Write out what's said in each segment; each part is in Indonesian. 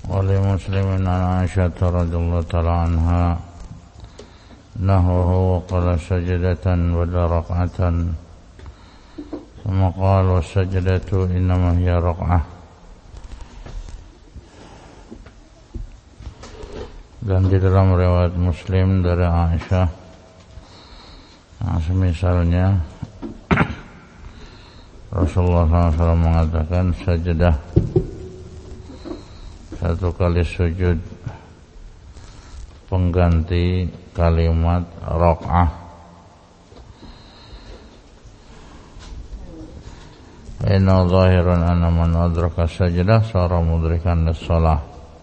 ولمسلم عن عائشة رضي الله تعالى عنها نحوه وقال سجدة ولا ركعة ثم قال والسجدة إنما هي ركعة. Dan di dalam riwayat Muslim dari Aisyah, semisalnya Rasulullah SAW mengatakan sajadah, satu kali sujud pengganti kalimat rak'ah. Inna zahirun anna man adraka sajadah sara mudrikan lis-shalah.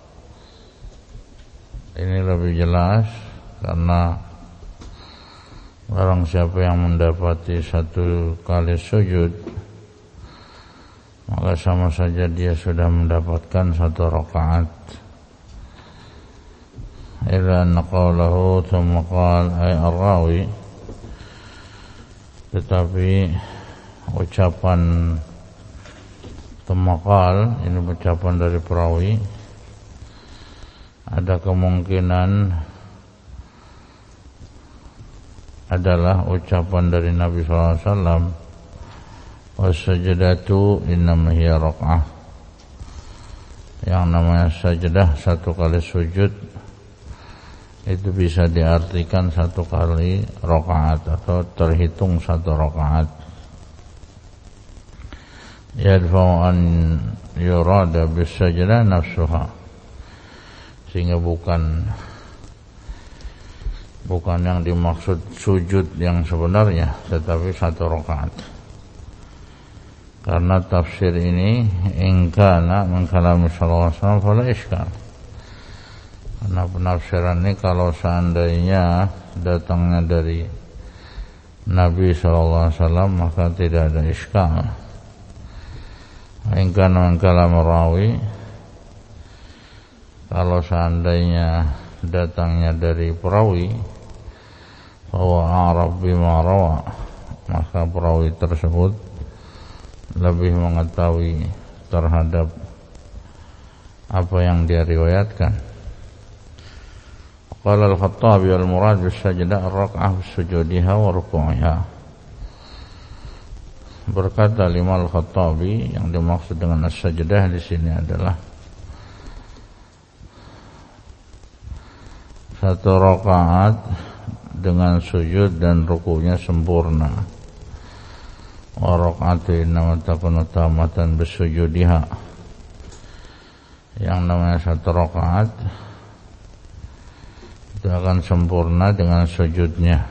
Ini lebih jelas karena barang siapa yang mendapati satu kali sujud, maka sama saja dia sudah mendapatkan satu rakaat. Illa anna qawlahu thumma qala ay ar-rawi, tetapi ucapan thumma qala ini ucapan dari perawi, ada kemungkinan adalah ucapan dari Nabi SAW, was-sajdatu innama hiya rak'ah. Yang namanya sajadah, satu kali sujud, itu bisa diartikan satu kali rakaat atau terhitung satu rakaat. Yadfa'u an yurada bis-sajdah nafsuha, sehingga bukan yang dimaksud sujud yang sebenarnya, tetapi satu rakaat. Karena tafsir ini ingkana min kalami sallallahu alaihi wasallam fala iskal. Karena penafsiran ini kalau seandainya datangnya dari Nabi sallallahu alaihi wasallam, maka tidak ada iskal. Ingkana min kalami rawi, kalau seandainya datangnya dari perawi, bahwa a'raf bima rawa, maka perawi tersebut lebih mengetahui terhadap apa yang dia riwayatkan. Qala al-Khattabi al-murad bis-sajdah ar-rak'ah bis-sujudiha wa ruku'iha. Berkata Imam al-Khattabi, yang dimaksud dengan as-sajdah di sini adalah satu rakaat dengan sujud dan rukunya sempurna. Wa raka'atu innama takunu tamatan bisujudiha. Yang namanya satu rakaat itu akan sempurna dengan sujudnya.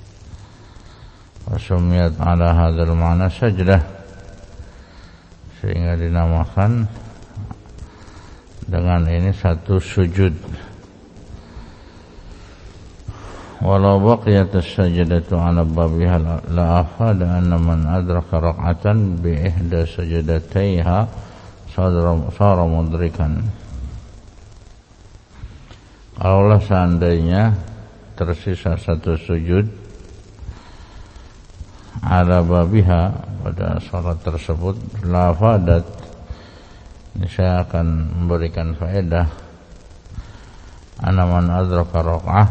Wa sumiyat ala hadzal ma'na sajdah, sehingga dinamakan dengan ini satu sujud. Walau baqiyat as-sajdatu 'ala babiha la afada anna man adraka rak'atan bi ihda sajdatayha sara mudrikan. Kalaulah seandainya tersisa satu sujud 'ala babiha pada salat tersebut, la afadat, ini saya akan memberikan faedah, anna man adraka rak'ah,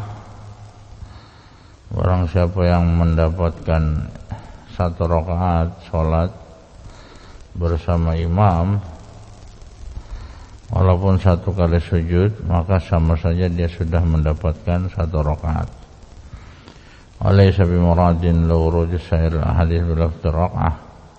barang siapa yang mendapatkan satu rakaat sholat bersama imam, walaupun satu kali sujud, maka sama saja dia sudah mendapatkan satu rakaat. Walaysa bimuradin lawrudi sa'ir al-hadith bilafdi rak'ah,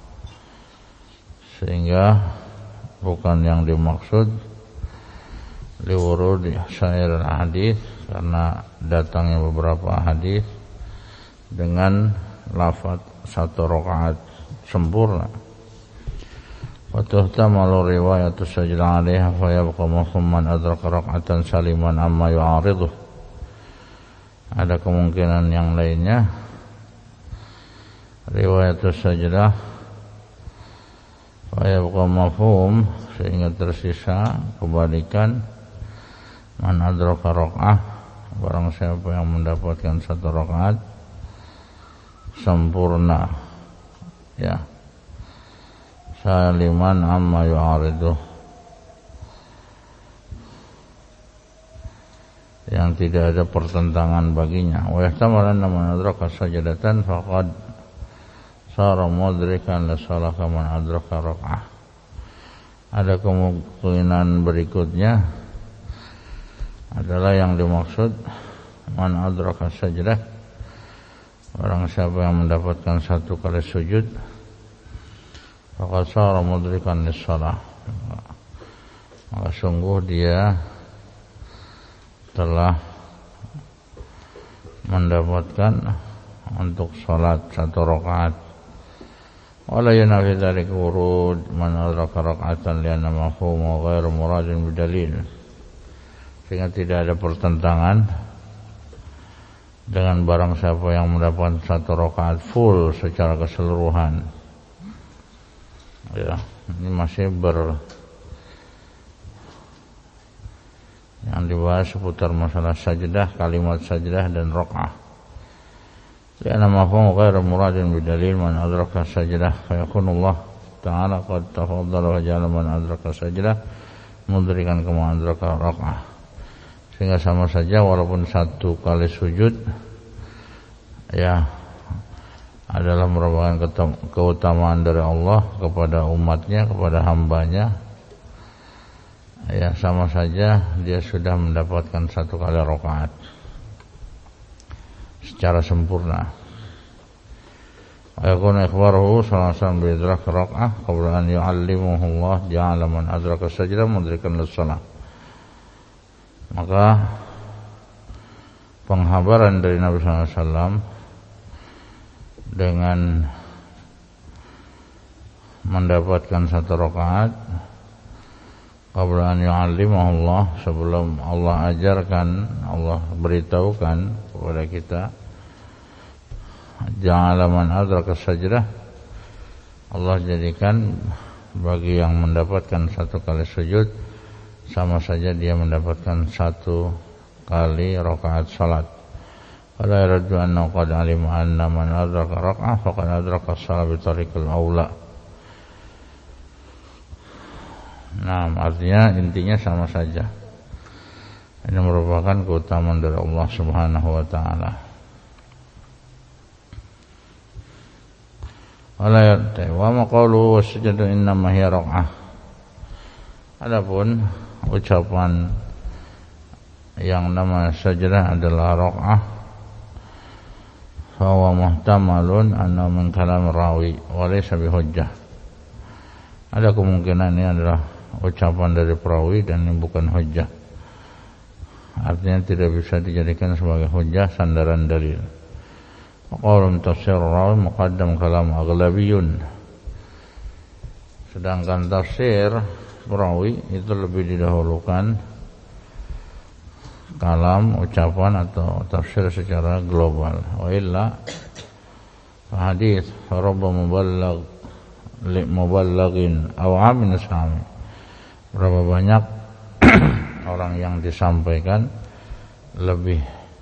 sehingga bukan yang dimaksud liwurudi sa'ir al-hadith, karena datangnya beberapa hadis dengan lafaz satu rakaat sempurna. Wa tuhtamalu riwayatu sajdah 'alaiha fa yabqa mafhum man adraka rak'atan saliman amma yu'ariduh. Ada kemungkinan yang lainnya, riwayatu sajdah fa yabqa mafhum, sehingga tersisa kebalikan man adraka rak'ah, barang siapa yang mendapatkan satu rakaat sempurna, ya, saliman amma yu'ariduh, yang tidak ada pertentangan baginya. Wa yahtamalu anna man adraka sajdatan faqad sara mudrikan li shalah man adraka raq'ah. Ada kemungkinan berikutnya adalah yang dimaksud man adraka sajdah, orang siapa yang mendapatkan satu kali sujud faqad sara mudrikan li shalah, maka sungguh dia telah mendapatkan untuk salat satu rakaat. Wala yunafi dzalika wurud man adraka raka'atan li'anna mafhumu ghairu muradin bidalil. Sehingga tidak ada pertentangan dengan barang siapa yang mendapatkan satu rakaat full secara keseluruhan. Ya, ini masih yang dibahas seputar masalah sajdah, kalimat sajdah dan raka'ah. Karena mafhum ghairu muradin bidalil man adraka sajdah fa yakunullah ta'ala qad tafaddala wa ja'ala man adraka sajdah mudrikan kama adraka raka'ah. Sehingga sama saja walaupun satu kali sujud ya adalah merupakan keutamaan dari Allah kepada umatnya, kepada hambanya, ya sama saja dia sudah mendapatkan satu kali rakaat secara sempurna. Ayakun ikhbaruhu sallallahu alaihi wasallam bidrak raka'ah qabla an yu'allimuhu Allah ja'ala man adraka sajdah mudrikan lis-shalah. Maka penghabaran dari Nabi sallallahu alaihi wasallam dengan mendapatkan satu rakaat qabla an yu'allimahu Allah, sebelum Allah ajarkan, Allah beritahukan kepada kita ja'ala man adraka sajdah, Allah jadikan bagi yang mendapatkan satu kali sujud sama saja dia mendapatkan satu kali rakaat salat. Fala yaradu anna qad alima anna man adraka raka'ah faqad adraka shalah bi tariqil aula. Nah, artinya intinya sama saja. Ini merupakan keutamaan dari Allah Subhanahu wa taala. Wa ma qawlu wasjudu innama hiya raka'ah. Adapun ucapan yang nama sajdah adalah raka'ah, fa huwa muhtamalun anna min kalam rawi wa laysa bihujjah. Ada kemungkinan ini adalah ucapan dari perawi dan ini bukan hujjah. Artinya tidak bisa dijadikan sebagai hujjah, sandaran dalil. Qaulun tafsir rawi muqaddam kalam aghlabiyun. Sedangkan tafsir perawi itu lebih didahulukan kalam, ucapan atau tafsir secara global. Wa illa hadis rabba muballagin aw amin sami. Berapa banyak orang yang disampaikan lebih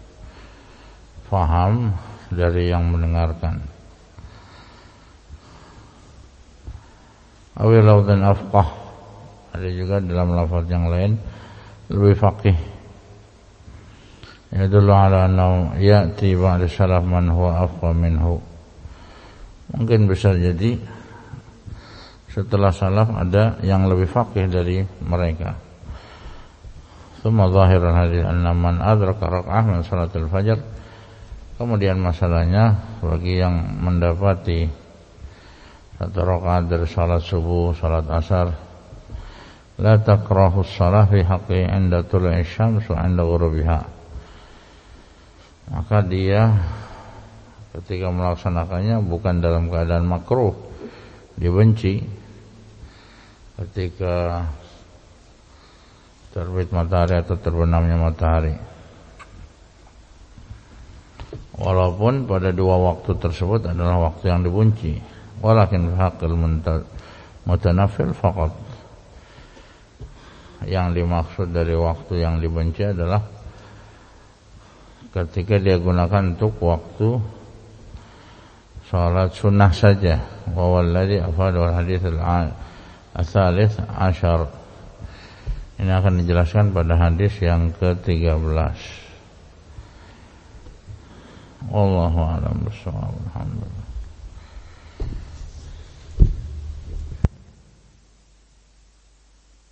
faham dari yang mendengarkan. Awilau dan afqah, ada juga dalam lafaz yang lain lebih faqih. Yadullu ala annahu ya'ti ba'da salaf man huwa afqah minhu. Mungkin bisa jadi setelah salaf ada yang lebih faqih dari mereka. Tsumma zahirul hadis anna man adraka raka'ah min salatil fajr. Kemudian masalahnya bagi yang mendapati satu rakaat dari salat subuh, salat asar, la takrahu shalah fi haqqi 'inda tulu'i syams wa 'inda ghurubiha. Maka dia ketika melaksanakannya bukan dalam keadaan makruh, dibenci ketika terbit matahari atau terbenamnya matahari. Walaupun pada dua waktu tersebut adalah waktu yang dibenci, walakin haqqil mutanafil faqat. Yang dimaksud dari waktu yang dibenci adalah ketika dia gunakan untuk waktu salat sunnah saja. Wa walladhi afadu al-hadits al-thalith ashar. Ini akan dijelaskan pada hadis yang ke-13. Wallahu a'lam bishawab. Alhamdulillah.